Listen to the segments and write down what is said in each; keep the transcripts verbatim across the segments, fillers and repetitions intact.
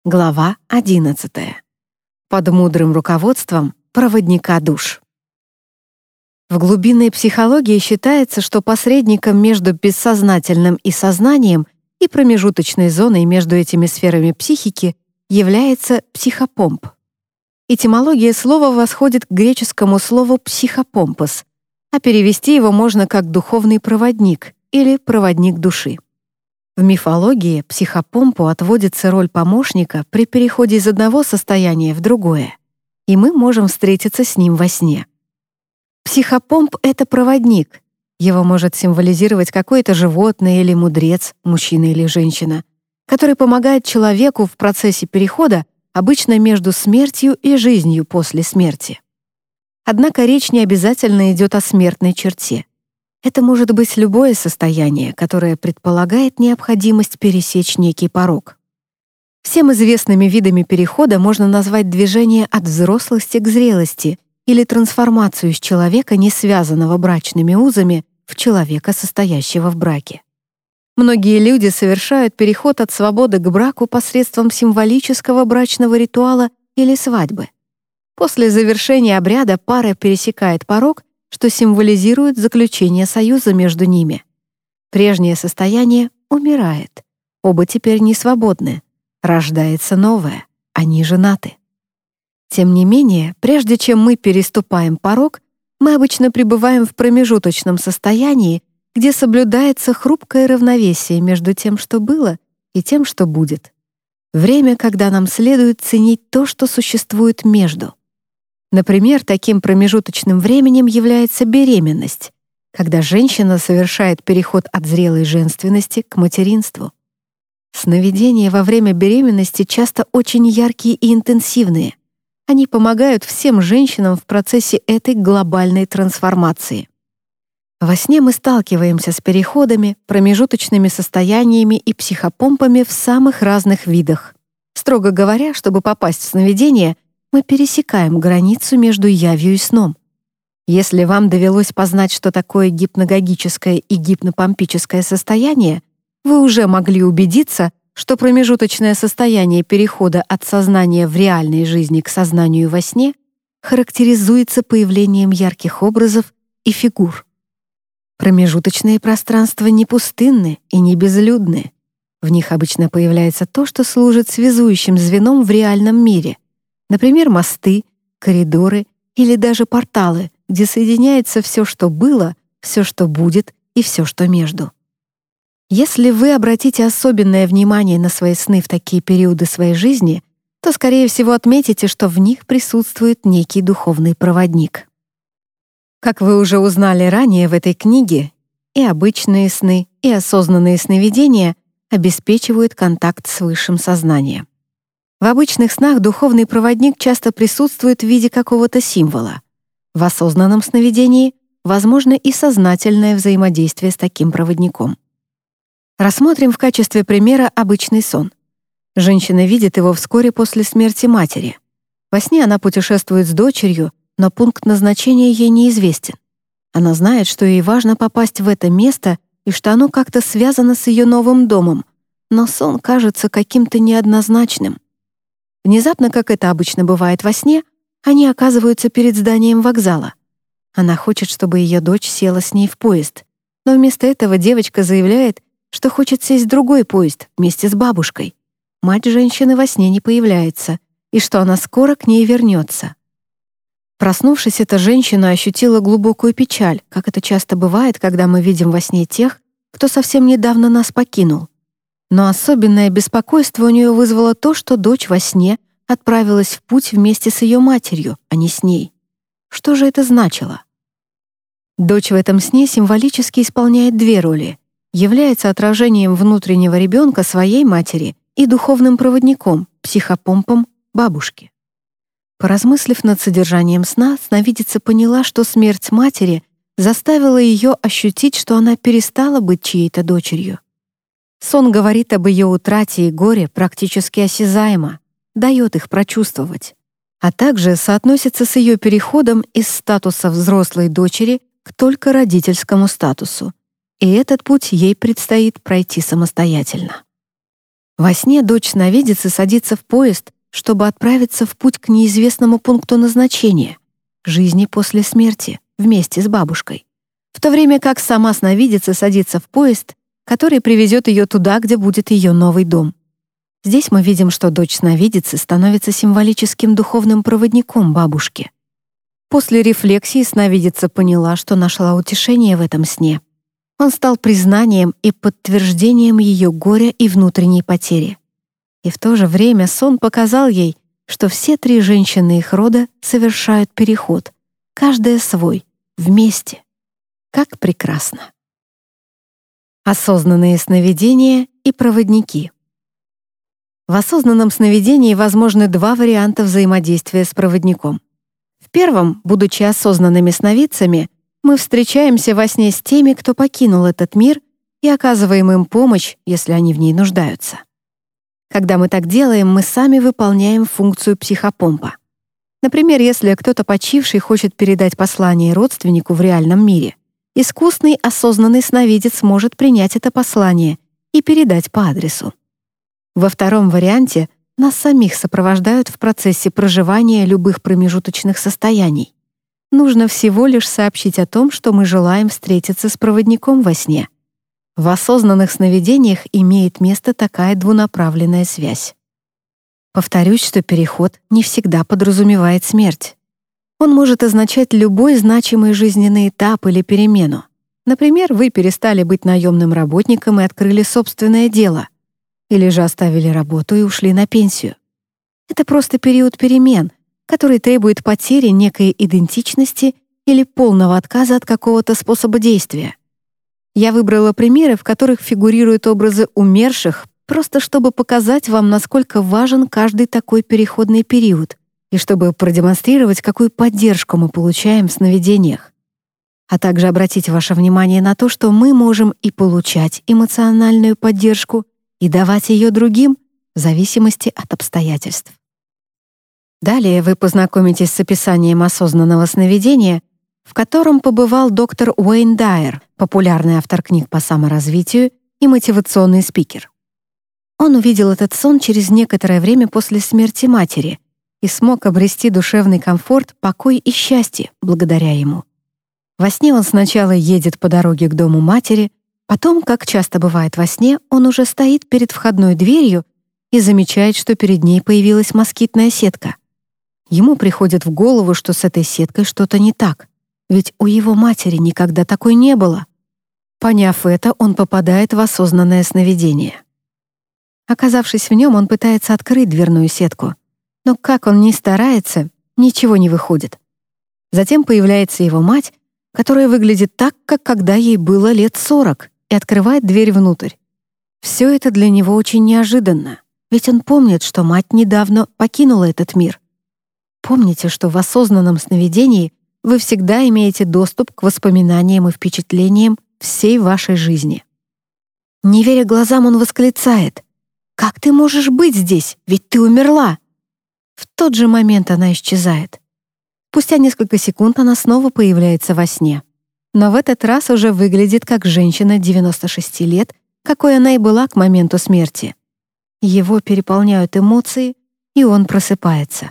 Глава одиннадцатая. Под мудрым руководством проводника душ. В глубинной психологии считается, что посредником между бессознательным и сознанием и промежуточной зоной между этими сферами психики является психопомп. Этимология слова восходит к греческому слову «психопомпос», а перевести его можно как «духовный проводник» или «проводник души». В мифологии психопомпу отводится роль помощника при переходе из одного состояния в другое, и мы можем встретиться с ним во сне. Психопомп — это проводник. Его может символизировать какое-то животное или мудрец, мужчина или женщина, который помогает человеку в процессе перехода обычно между смертью и жизнью после смерти. Однако речь не обязательно идет о смертной черте. Это может быть любое состояние, которое предполагает необходимость пересечь некий порог. Всем известными видами перехода можно назвать движение от взрослости к зрелости или трансформацию из человека, не связанного брачными узами, в человека, состоящего в браке. Многие люди совершают переход от свободы к браку посредством символического брачного ритуала или свадьбы. После завершения обряда пара пересекает порог, что символизирует заключение союза между ними. Прежнее состояние умирает. Оба теперь не свободны. Рождается новое. Они женаты. Тем не менее, прежде чем мы переступаем порог, мы обычно пребываем в промежуточном состоянии, где соблюдается хрупкое равновесие между тем, что было, и тем, что будет. Время, когда нам следует ценить то, что существует между. Например, таким промежуточным временем является беременность, когда женщина совершает переход от зрелой женственности к материнству. Сновидения во время беременности часто очень яркие и интенсивные. Они помогают всем женщинам в процессе этой глобальной трансформации. Во сне мы сталкиваемся с переходами, промежуточными состояниями и психопомпами в самых разных видах. Строго говоря, чтобы попасть в сновидение, мы пересекаем границу между явью и сном. Если вам довелось познать, что такое гипногогическое и гипнопомпическое состояние, вы уже могли убедиться, что промежуточное состояние перехода от сознания в реальной жизни к сознанию во сне характеризуется появлением ярких образов и фигур. Промежуточные пространства не пустынны и не безлюдны. В них обычно появляется то, что служит связующим звеном в реальном мире. Например, мосты, коридоры или даже порталы, где соединяется все, что было, все, что будет и все, что между. Если вы обратите особенное внимание на свои сны в такие периоды своей жизни, то, скорее всего, отметите, что в них присутствует некий духовный проводник. Как вы уже узнали ранее в этой книге, и обычные сны, и осознанные сновидения обеспечивают контакт с высшим сознанием. В обычных снах духовный проводник часто присутствует в виде какого-то символа. В осознанном сновидении возможно и сознательное взаимодействие с таким проводником. Рассмотрим в качестве примера обычный сон. Женщина видит его вскоре после смерти матери. Во сне она путешествует с дочерью, но пункт назначения ей неизвестен. Она знает, что ей важно попасть в это место и что оно как-то связано с ее новым домом, но сон кажется каким-то неоднозначным. Внезапно, как это обычно бывает во сне, они оказываются перед зданием вокзала. Она хочет, чтобы ее дочь села с ней в поезд, но вместо этого девочка заявляет, что хочет сесть в другой поезд вместе с бабушкой. Мать женщины во сне не появляется, и что она скоро к ней вернется. Проснувшись, эта женщина ощутила глубокую печаль, как это часто бывает, когда мы видим во сне тех, кто совсем недавно нас покинул. Но особенное беспокойство у нее вызвало то, что дочь во сне отправилась в путь вместе с ее матерью, а не с ней. Что же это значило? Дочь в этом сне символически исполняет две роли: является отражением внутреннего ребенка своей матери и духовным проводником, психопомпом бабушки. Поразмыслив над содержанием сна, сновидица поняла, что смерть матери заставила ее ощутить, что она перестала быть чьей-то дочерью. Сон говорит об ее утрате и горе практически осязаемо, дает их прочувствовать, а также соотносится с ее переходом из статуса взрослой дочери к только родительскому статусу. И этот путь ей предстоит пройти самостоятельно. Во сне дочь сновидицы садится в поезд, чтобы отправиться в путь к неизвестному пункту назначения — жизни после смерти, вместе с бабушкой, в то время как сама сновидица садится в поезд, который привезет ее туда, где будет ее новый дом. Здесь мы видим, что дочь сновидицы становится символическим духовным проводником бабушки. После рефлексии сновидица поняла, что нашла утешение в этом сне. Он стал признанием и подтверждением ее горя и внутренней потери. И в то же время сон показал ей, что все три женщины их рода совершают переход, каждая свой, вместе. Как прекрасно! Осознанные сновидения и проводники. В осознанном сновидении возможны два варианта взаимодействия с проводником. В первом, будучи осознанными сновидцами, мы встречаемся во сне с теми, кто покинул этот мир, и оказываем им помощь, если они в ней нуждаются. Когда мы так делаем, мы сами выполняем функцию психопомпа. Например, если кто-то почивший хочет передать послание родственнику в реальном мире, искусный осознанный сновидец может принять это послание и передать по адресу. Во втором варианте нас самих сопровождают в процессе проживания любых промежуточных состояний. Нужно всего лишь сообщить о том, что мы желаем встретиться с проводником во сне. В осознанных сновидениях имеет место такая двунаправленная связь. Повторюсь, что переход не всегда подразумевает смерть. Он может означать любой значимый жизненный этап или перемену. Например, вы перестали быть наемным работником и открыли собственное дело, или же оставили работу и ушли на пенсию. Это просто период перемен, который требует потери некой идентичности или полного отказа от какого-то способа действия. Я выбрала примеры, в которых фигурируют образы умерших, просто чтобы показать вам, насколько важен каждый такой переходный период, и чтобы продемонстрировать, какую поддержку мы получаем в сновидениях. А также обратить ваше внимание на то, что мы можем и получать эмоциональную поддержку, и давать ее другим в зависимости от обстоятельств. Далее вы познакомитесь с описанием осознанного сновидения, в котором побывал доктор Уэйн Дайер, популярный автор книг по саморазвитию и мотивационный спикер. Он увидел этот сон через некоторое время после смерти матери и смог обрести душевный комфорт, покой и счастье благодаря ему. Во сне он сначала едет по дороге к дому матери, потом, как часто бывает во сне, он уже стоит перед входной дверью и замечает, что перед ней появилась москитная сетка. Ему приходит в голову, что с этой сеткой что-то не так, ведь у его матери никогда такой не было. Поняв это, он попадает в осознанное сновидение. Оказавшись в нем, он пытается открыть дверную сетку, но как он ни старается, ничего не выходит. Затем появляется его мать, которая выглядит так, как когда ей было лет сорок, и открывает дверь внутрь. Все это для него очень неожиданно, ведь он помнит, что мать недавно покинула этот мир. Помните, что в осознанном сновидении вы всегда имеете доступ к воспоминаниям и впечатлениям всей вашей жизни. Не веря глазам, он восклицает: «Как ты можешь быть здесь? Ведь ты умерла!» В тот же момент она исчезает. Спустя несколько секунд она снова появляется во сне, но в этот раз уже выглядит как женщина девяноста шести лет, какой она и была к моменту смерти. Его переполняют эмоции, и он просыпается.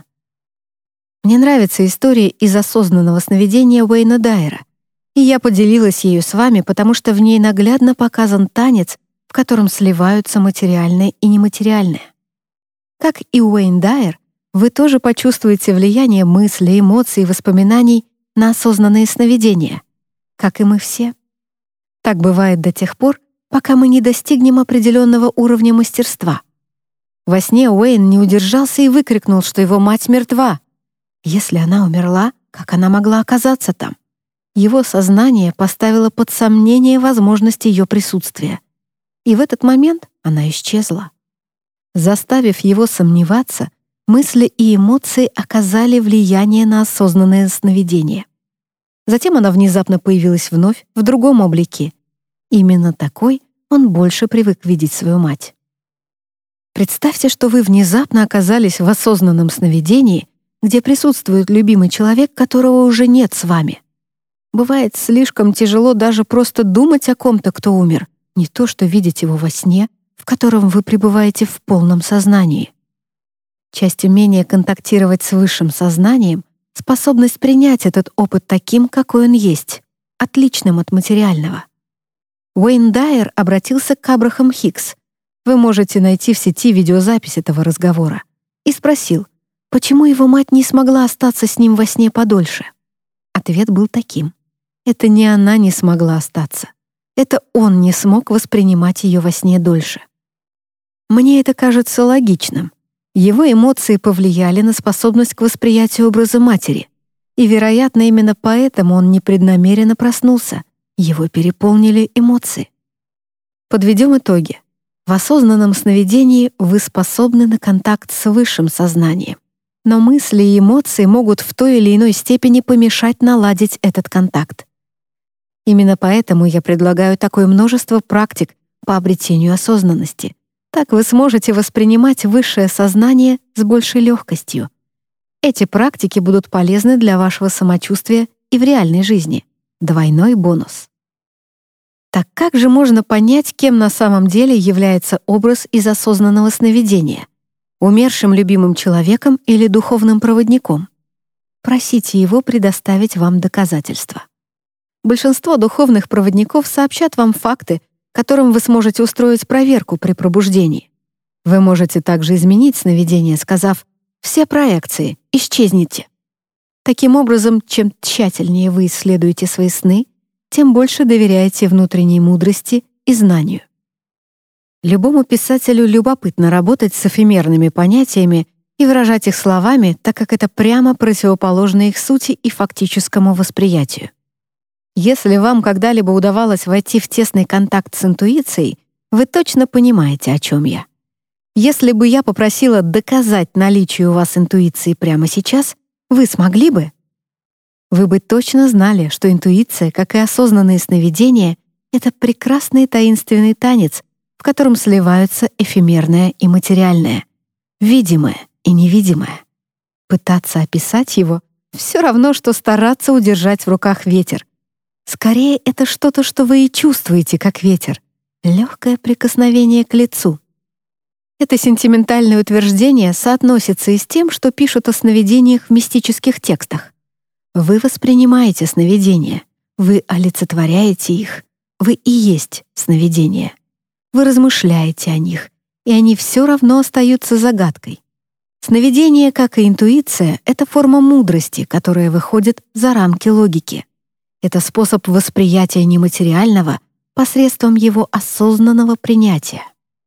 Мне нравится история из осознанного сновидения Уэйна Дайера, и я поделилась ею с вами, потому что в ней наглядно показан танец, в котором сливаются материальное и нематериальное. Как и Уэйн Дайер, вы тоже почувствуете влияние мыслей, эмоций и воспоминаний на осознанные сновидения, как и мы все. Так бывает до тех пор, пока мы не достигнем определенного уровня мастерства. Во сне Уэйн не удержался и выкрикнул, что его мать мертва. Если она умерла, как она могла оказаться там? Его сознание поставило под сомнение возможность ее присутствия. И в этот момент она исчезла. Заставив его сомневаться, мысли и эмоции оказали влияние на осознанное сновидение. Затем она внезапно появилась вновь в другом облике. Именно такой он больше привык видеть свою мать. Представьте, что вы внезапно оказались в осознанном сновидении, где присутствует любимый человек, которого уже нет с вами. Бывает слишком тяжело даже просто думать о ком-то, кто умер, не то что видеть его во сне, в котором вы пребываете в полном сознании. Часть умения контактировать с высшим сознанием — способность принять этот опыт таким, какой он есть, отличным от материального. Уэйн Дайер обратился к Абрахам Хикс. Вы можете найти в сети видеозапись этого разговора. И спросил, почему его мать не смогла остаться с ним во сне подольше. Ответ был таким. Это не она не смогла остаться. Это он не смог воспринимать ее во сне дольше. Мне это кажется логичным. Его эмоции повлияли на способность к восприятию образа матери. И, вероятно, именно поэтому он непреднамеренно проснулся. Его переполнили эмоции. Подведем итоги. В осознанном сновидении вы способны на контакт с высшим сознанием. Но мысли и эмоции могут в той или иной степени помешать наладить этот контакт. Именно поэтому я предлагаю такое множество практик по обретению осознанности. Так вы сможете воспринимать высшее сознание с большей легкостью. Эти практики будут полезны для вашего самочувствия и в реальной жизни. Двойной бонус. Так как же можно понять, кем на самом деле является образ из осознанного сновидения? Умершим любимым человеком или духовным проводником? Просите его предоставить вам доказательства. Большинство духовных проводников сообщат вам факты, которым вы сможете устроить проверку при пробуждении. Вы можете также изменить сновидение, сказав «все проекции, исчезните». Таким образом, чем тщательнее вы исследуете свои сны, тем больше доверяете внутренней мудрости и знанию. Любому писателю любопытно работать с эфемерными понятиями и выражать их словами, так как это прямо противоположно их сути и фактическому восприятию. Если вам когда-либо удавалось войти в тесный контакт с интуицией, вы точно понимаете, о чем я. Если бы я попросила доказать наличие у вас интуиции прямо сейчас, вы смогли бы? Вы бы точно знали, что интуиция, как и осознанные сновидения, это прекрасный таинственный танец, в котором сливаются эфемерное и материальное, видимое и невидимое. Пытаться описать его — все равно, что стараться удержать в руках ветер. Скорее, это что-то, что вы и чувствуете, как ветер. Легкое прикосновение к лицу. Это сентиментальное утверждение соотносится и с тем, что пишут о сновидениях в мистических текстах. Вы воспринимаете сновидения, вы олицетворяете их, вы и есть сновидения. Вы размышляете о них, и они все равно остаются загадкой. Сновидение, как и интуиция, — это форма мудрости, которая выходит за рамки логики. Это способ восприятия нематериального посредством его осознанного принятия.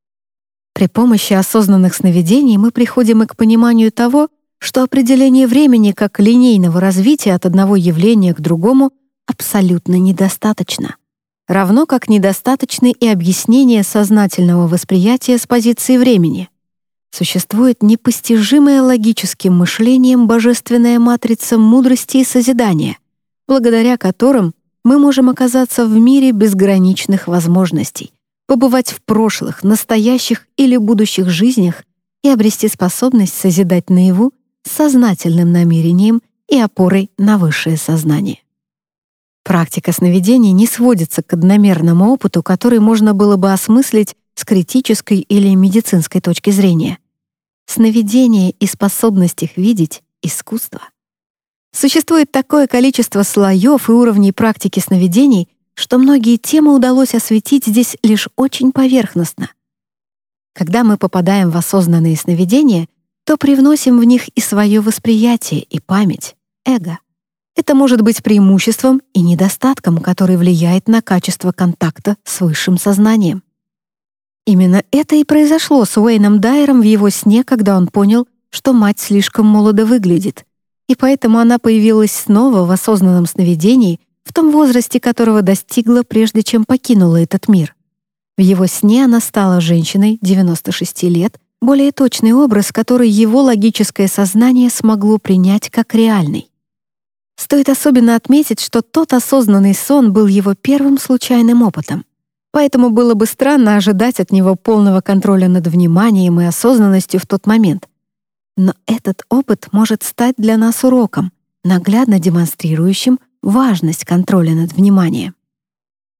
При помощи осознанных сновидений мы приходим и к пониманию того, что определение времени как линейного развития от одного явления к другому абсолютно недостаточно. Равно как недостаточны и объяснения сознательного восприятия с позиции времени. Существует непостижимая логическим мышлением божественная матрица мудрости и созидания, благодаря которым мы можем оказаться в мире безграничных возможностей, побывать в прошлых, настоящих или будущих жизнях и обрести способность созидать наяву с сознательным намерением и опорой на высшее сознание. Практика сновидений не сводится к одномерному опыту, который можно было бы осмыслить с критической или медицинской точки зрения. Сновидение и способность их видеть — искусство. Существует такое количество слоев и уровней практики сновидений, что многие темы удалось осветить здесь лишь очень поверхностно. Когда мы попадаем в осознанные сновидения, то привносим в них и свое восприятие, и память, эго. Это может быть преимуществом и недостатком, который влияет на качество контакта с высшим сознанием. Именно это и произошло с Уэйном Дайером в его сне, когда он понял, что мать слишком молодо выглядит, и поэтому она появилась снова в осознанном сновидении в том возрасте, которого достигла, прежде чем покинула этот мир. В его сне она стала женщиной девяноста шести лет, более точный образ, который его логическое сознание смогло принять как реальный. Стоит особенно отметить, что тот осознанный сон был его первым случайным опытом, поэтому было бы странно ожидать от него полного контроля над вниманием и осознанностью в тот момент. Но этот опыт может стать для нас уроком, наглядно демонстрирующим важность контроля над вниманием.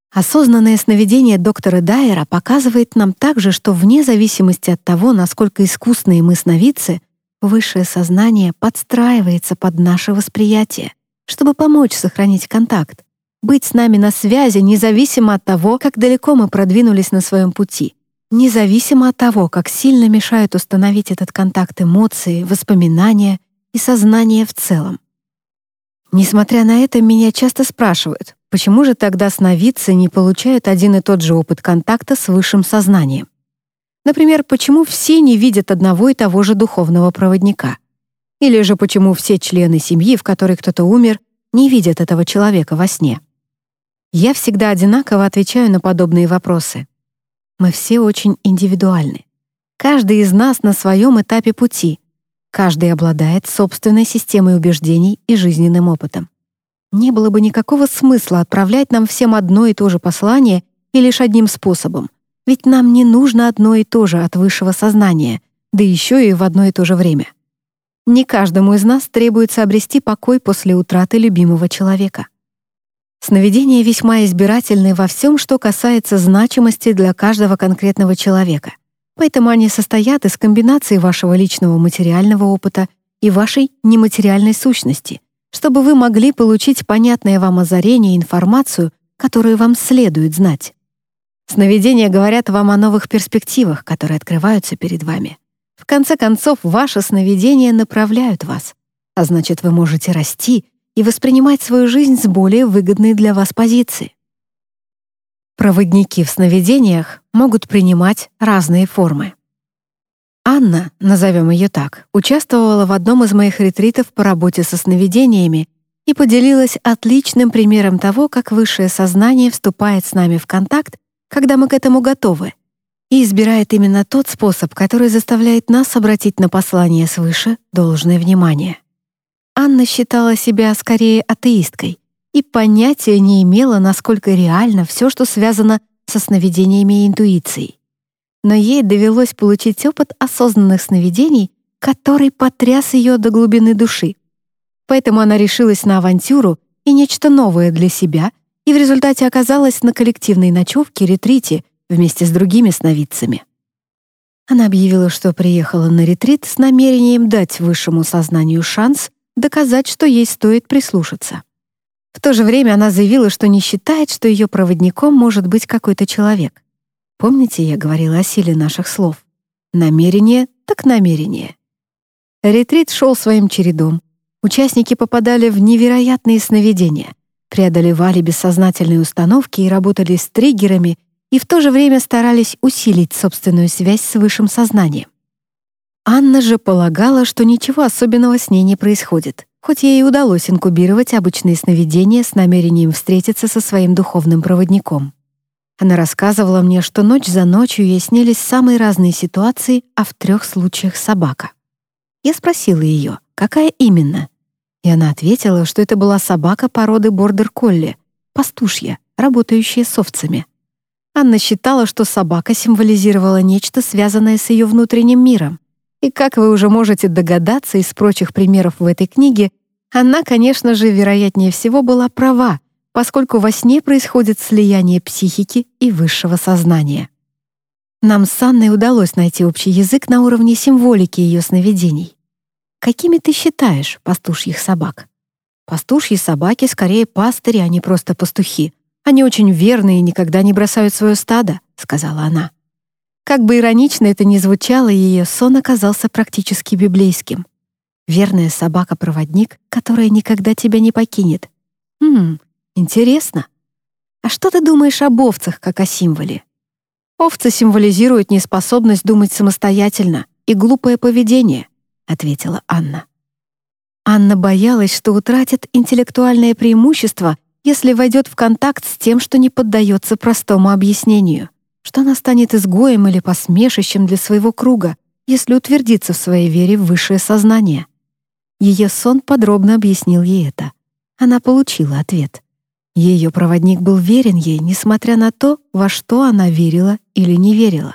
Осознанное сновидение доктора Дайера показывает нам также, что вне зависимости от того, насколько искусные мы сновидцы, высшее сознание подстраивается под наше восприятие, чтобы помочь сохранить контакт, быть с нами на связи независимо от того, как далеко мы продвинулись на своем пути, независимо от того, как сильно мешают установить этот контакт эмоции, воспоминания и сознание в целом. Несмотря на это, меня часто спрашивают, почему же тогда сновидцы не получают один и тот же опыт контакта с высшим сознанием? Например, почему все не видят одного и того же духовного проводника? Или же почему все члены семьи, в которой кто-то умер, не видят этого человека во сне? Я всегда одинаково отвечаю на подобные вопросы. Мы все очень индивидуальны. Каждый из нас на своем этапе пути. Каждый обладает собственной системой убеждений и жизненным опытом. Не было бы никакого смысла отправлять нам всем одно и то же послание и лишь одним способом, ведь нам не нужно одно и то же от высшего сознания, да еще и в одно и то же время. Не каждому из нас требуется обрести покой после утраты любимого человека. Сновидения весьма избирательны во всем, что касается значимости для каждого конкретного человека, поэтому они состоят из комбинации вашего личного материального опыта и вашей нематериальной сущности, чтобы вы могли получить понятное вам озарение и информацию, которую вам следует знать. Сновидения говорят вам о новых перспективах, которые открываются перед вами. В конце концов, ваши сновидения направляют вас, а значит, вы можете расти и воспринимать свою жизнь с более выгодной для вас позиции. Проводники в сновидениях могут принимать разные формы. Анна, назовем ее так, участвовала в одном из моих ретритов по работе со сновидениями и поделилась отличным примером того, как высшее сознание вступает с нами в контакт, когда мы к этому готовы, и избирает именно тот способ, который заставляет нас обратить на послание свыше должное внимание. Анна считала себя скорее атеисткой и понятия не имела, насколько реально все, что связано со сновидениями и интуицией. Но ей довелось получить опыт осознанных сновидений, который потряс ее до глубины души. Поэтому она решилась на авантюру и нечто новое для себя, и в результате оказалась на коллективной ночевке-ретрите вместе с другими сновидцами. Она объявила, что приехала на ретрит с намерением дать высшему сознанию шанс доказать, что ей стоит прислушаться. В то же время она заявила, что не считает, что ее проводником может быть какой-то человек. Помните, я говорила о силе наших слов? Намерение так намерение. Ретрит шел своим чередом. Участники попадали в невероятные сновидения, преодолевали бессознательные установки и работали с триггерами, и в то же время старались усилить собственную связь с высшим сознанием. Анна же полагала, что ничего особенного с ней не происходит, хоть ей и удалось инкубировать обычные сновидения с намерением встретиться со своим духовным проводником. Она рассказывала мне, что ночь за ночью ей снились самые разные ситуации, а в трех случаях собака. Я спросила ее, какая именно, и она ответила, что это была собака породы бордер-колли, пастушья, работающая с овцами. Анна считала, что собака символизировала нечто, связанное с ее внутренним миром. И, как вы уже можете догадаться из прочих примеров в этой книге, она, конечно же, вероятнее всего была права, поскольку во сне происходит слияние психики и высшего сознания. Нам с Анной удалось найти общий язык на уровне символики ее сновидений. Какими ты считаешь пастушьих собак? Пастушьи собаки скорее пастыри, а не просто пастухи. Они очень верные и никогда не бросают свое стадо, сказала она. Как бы иронично это ни звучало, ее сон оказался практически библейским. Верная собака-проводник, которая никогда тебя не покинет. Хм, интересно. А что ты думаешь об овцах, как о символе? Овцы символизируют неспособность думать самостоятельно и глупое поведение, ответила Анна. Анна боялась, что утратит интеллектуальное преимущество, если войдет в контакт с тем, что не поддается простому объяснению, что она станет изгоем или посмешищем для своего круга, если утвердится в своей вере в высшее сознание. Ее сон подробно объяснил ей это. Она получила ответ. Ее проводник был верен ей, несмотря на то, во что она верила или не верила.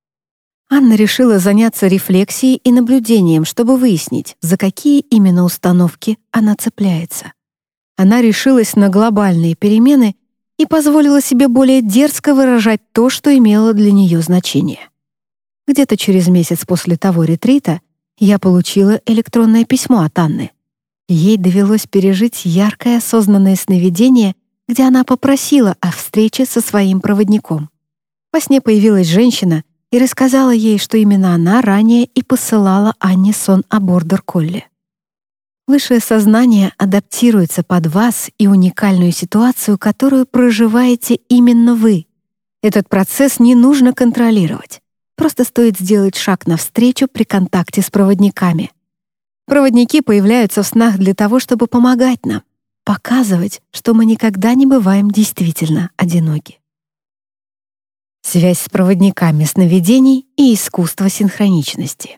Анна решила заняться рефлексией и наблюдением, чтобы выяснить, за какие именно установки она цепляется. Она решилась на глобальные перемены и позволила себе более дерзко выражать то, что имело для нее значение. Где-то через месяц после того ретрита я получила электронное письмо от Анны. Ей довелось пережить яркое осознанное сновидение, где она попросила о встрече со своим проводником. Во сне появилась женщина и рассказала ей, что именно она ранее и посылала Анне сон о бордер-колли. Высшее сознание адаптируется под вас и уникальную ситуацию, которую проживаете именно вы. Этот процесс не нужно контролировать. Просто стоит сделать шаг навстречу при контакте с проводниками. Проводники появляются в снах для того, чтобы помогать нам, показывать, что мы никогда не бываем действительно одиноки. Связь с проводниками сновидений и искусство синхроничности.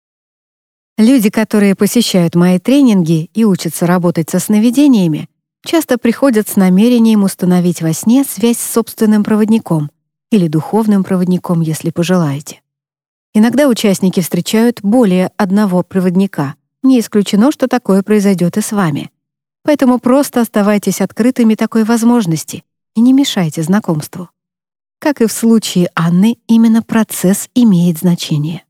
Люди, которые посещают мои тренинги и учатся работать со сновидениями, часто приходят с намерением установить во сне связь с собственным проводником или духовным проводником, если пожелаете. Иногда участники встречают более одного проводника. Не исключено, что такое произойдет и с вами. Поэтому просто оставайтесь открытыми такой возможности и не мешайте знакомству. Как и в случае Анны, именно процесс имеет значение.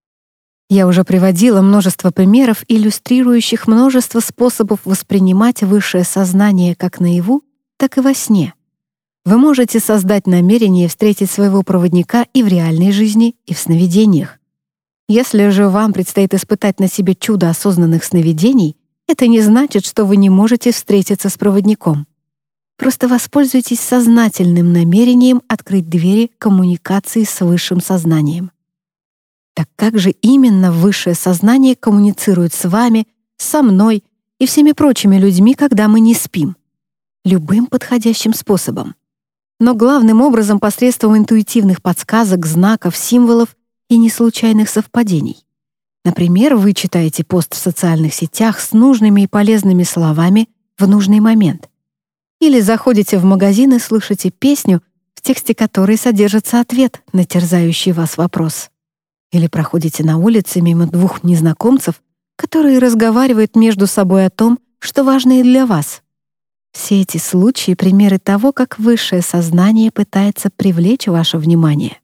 Я уже приводила множество примеров, иллюстрирующих множество способов воспринимать высшее сознание как наяву, так и во сне. Вы можете создать намерение встретить своего проводника и в реальной жизни, и в сновидениях. Если же вам предстоит испытать на себе чудо осознанных сновидений, это не значит, что вы не можете встретиться с проводником. Просто воспользуйтесь сознательным намерением открыть двери коммуникации с высшим сознанием. Так как же именно высшее сознание коммуницирует с вами, со мной и всеми прочими людьми, когда мы не спим? Любым подходящим способом. Но главным образом посредством интуитивных подсказок, знаков, символов и неслучайных совпадений. Например, вы читаете пост в социальных сетях с нужными и полезными словами в нужный момент. Или заходите в магазин и слышите песню, в тексте которой содержится ответ на терзающий вас вопрос. Или проходите на улице мимо двух незнакомцев, которые разговаривают между собой о том, что важно и для вас. Все эти случаи — примеры того, как высшее сознание пытается привлечь ваше внимание.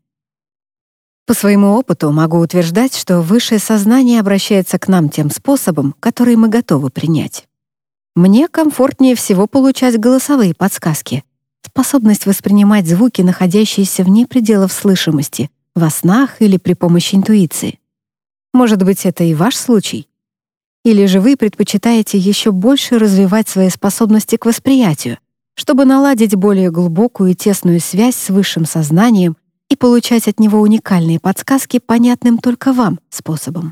По своему опыту могу утверждать, что высшее сознание обращается к нам тем способом, который мы готовы принять. Мне комфортнее всего получать голосовые подсказки, способность воспринимать звуки, находящиеся вне пределов слышимости, во снах или при помощи интуиции. Может быть, это и ваш случай? Или же вы предпочитаете еще больше развивать свои способности к восприятию, чтобы наладить более глубокую и тесную связь с высшим сознанием и получать от него уникальные подсказки понятным только вам способом?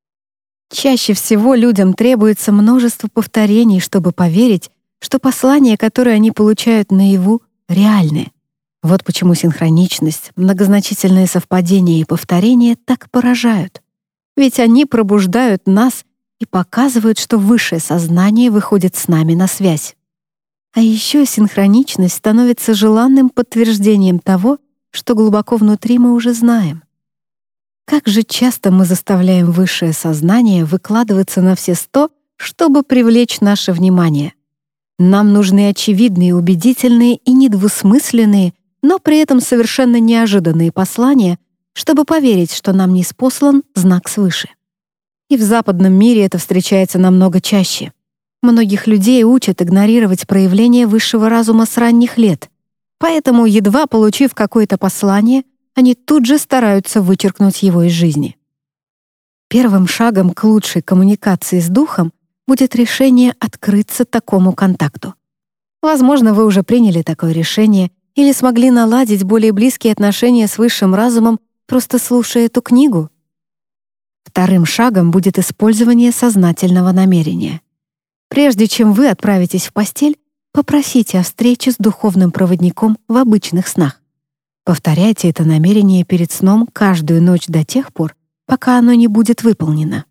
Чаще всего людям требуется множество повторений, чтобы поверить, что послания, которые они получают наяву, реальны. Вот почему синхроничность, многозначительные совпадения и повторения так поражают. Ведь они пробуждают нас и показывают, что высшее сознание выходит с нами на связь. А еще синхроничность становится желанным подтверждением того, что глубоко внутри мы уже знаем. Как же часто мы заставляем высшее сознание выкладываться на все сто, чтобы привлечь наше внимание. Нам нужны очевидные, убедительные и недвусмысленные, но при этом совершенно неожиданные послания, чтобы поверить, что нам ниспослан знак свыше. И в западном мире это встречается намного чаще. Многих людей учат игнорировать проявления высшего разума с ранних лет, поэтому, едва получив какое-то послание, они тут же стараются вычеркнуть его из жизни. Первым шагом к лучшей коммуникации с духом будет решение открыться такому контакту. Возможно, вы уже приняли такое решение или смогли наладить более близкие отношения с высшим разумом, просто слушая эту книгу. Вторым шагом будет использование сознательного намерения. Прежде чем вы отправитесь в постель, попросите о встрече с духовным проводником в обычных снах. Повторяйте это намерение перед сном каждую ночь до тех пор, пока оно не будет выполнено.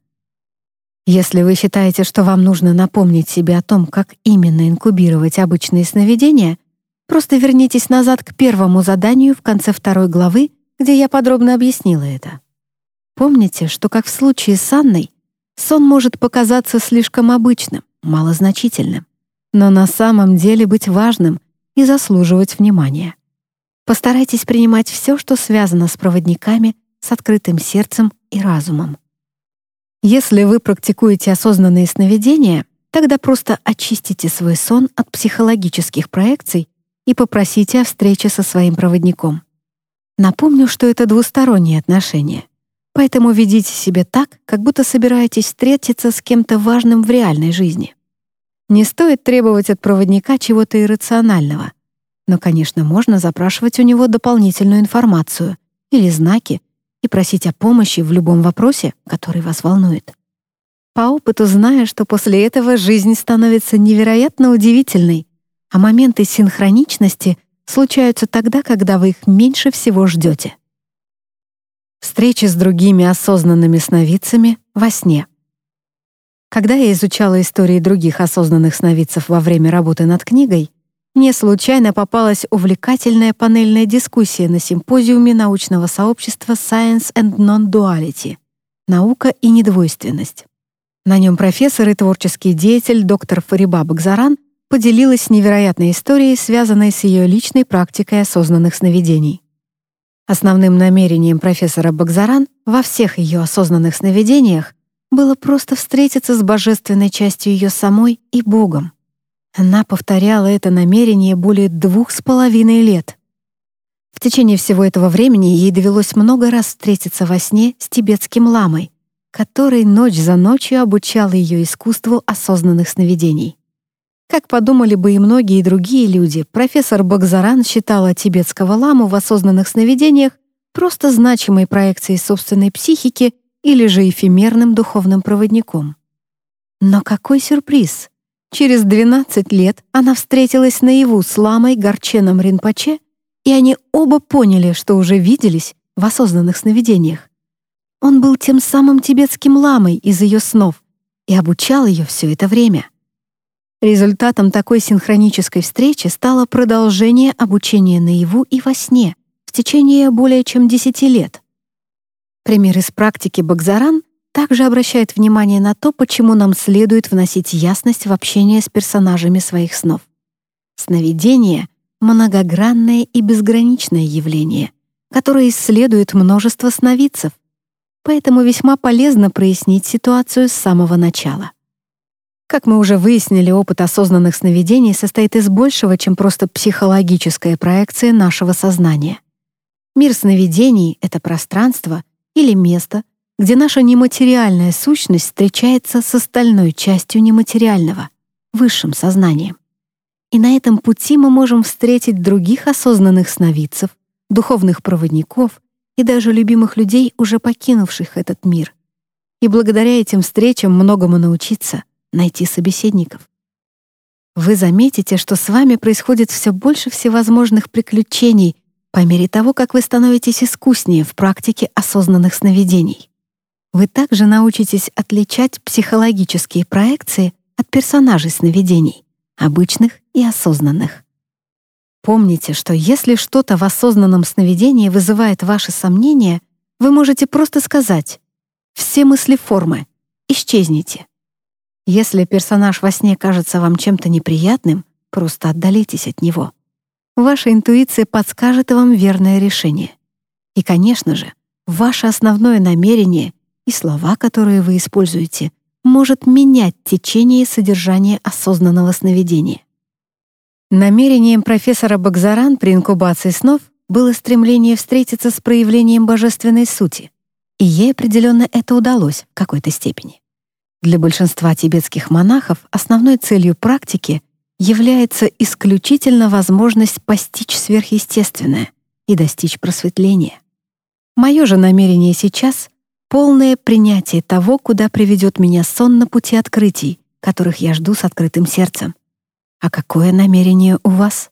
Если вы считаете, что вам нужно напомнить себе о том, как именно инкубировать обычные сновидения, просто вернитесь назад к первому заданию в конце второй главы, где я подробно объяснила это. Помните, что, как в случае с Анной, сон может показаться слишком обычным, малозначительным, но на самом деле быть важным и заслуживать внимания. Постарайтесь принимать все, что связано с проводниками, с открытым сердцем и разумом. Если вы практикуете осознанные сновидения, тогда просто очистите свой сон от психологических проекций и попросите о встрече со своим проводником. Напомню, что это двусторонние отношения, поэтому ведите себя так, как будто собираетесь встретиться с кем-то важным в реальной жизни. Не стоит требовать от проводника чего-то иррационального, но, конечно, можно запрашивать у него дополнительную информацию или знаки и просить о помощи в любом вопросе, который вас волнует. По опыту знаю, что после этого жизнь становится невероятно удивительной, а моменты синхроничности случаются тогда, когда вы их меньше всего ждете. Встречи с другими осознанными сновидцами во сне. Когда я изучала истории других осознанных сновидцев во время работы над книгой, мне случайно попалась увлекательная панельная дискуссия на симпозиуме научного сообщества Science and Non-Duality — «Наука и недвойственность». На нем профессор и творческий деятель доктор Фариба Багзаран поделилась невероятной историей, связанной с ее личной практикой осознанных сновидений. Основным намерением профессора Багзаран во всех ее осознанных сновидениях было просто встретиться с божественной частью ее самой и Богом. Она повторяла это намерение более двух с половиной лет. В течение всего этого времени ей довелось много раз встретиться во сне с тибетским ламой, который ночь за ночью обучал ее искусству осознанных сновидений. Как подумали бы и многие другие люди, профессор Багзаран считала тибетского ламу в осознанных сновидениях просто значимой проекцией собственной психики или же эфемерным духовным проводником. Но какой сюрприз! Через двенадцать лет она встретилась наяву с ламой Горченом Ринпоче, и они оба поняли, что уже виделись в осознанных сновидениях. Он был тем самым тибетским ламой из ее снов и обучал ее все это время. Результатом такой синхронической встречи стало продолжение обучения наяву и во сне в течение более чем десяти лет. Пример из практики Багзаран также обращает внимание на то, почему нам следует вносить ясность в общение с персонажами своих снов. Сновидение — многогранное и безграничное явление, которое исследует множество сновидцев, поэтому весьма полезно прояснить ситуацию с самого начала. Как мы уже выяснили, опыт осознанных сновидений состоит из большего, чем просто психологическая проекция нашего сознания. Мир сновидений — это пространство или место, где наша нематериальная сущность встречается с остальной частью нематериального, высшим сознанием. И на этом пути мы можем встретить других осознанных сновидцев, духовных проводников и даже любимых людей, уже покинувших этот мир. И благодаря этим встречам многому научиться, найти собеседников. Вы заметите, что с вами происходит все больше всевозможных приключений по мере того, как вы становитесь искуснее в практике осознанных сновидений. Вы также научитесь отличать психологические проекции от персонажей сновидений, обычных и осознанных. Помните, что если что-то в осознанном сновидении вызывает ваши сомнения, вы можете просто сказать «все мысли формы, исчезните». Если персонаж во сне кажется вам чем-то неприятным, просто отдалитесь от него. Ваша интуиция подскажет вам верное решение. И, конечно же, ваше основное намерение и слова, которые вы используете, может менять течение и содержание осознанного сновидения. Намерением профессора Багзаран при инкубации снов было стремление встретиться с проявлением божественной сути, и ей определенно это удалось в какой-то степени. Для большинства тибетских монахов основной целью практики является исключительно возможность постичь сверхъестественное и достичь просветления. Мое же намерение сейчас — полное принятие того, куда приведет меня сон на пути открытий, которых я жду с открытым сердцем. А какое намерение у вас?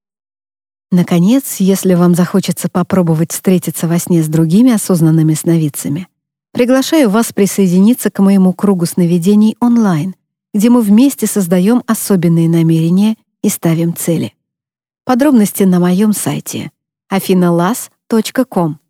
Наконец, если вам захочется попробовать встретиться во сне с другими осознанными сновидцами, приглашаю вас присоединиться к моему кругу сновидений онлайн, где мы вместе создаем особенные намерения и ставим цели. Подробности на моем сайте афина лас точка ком.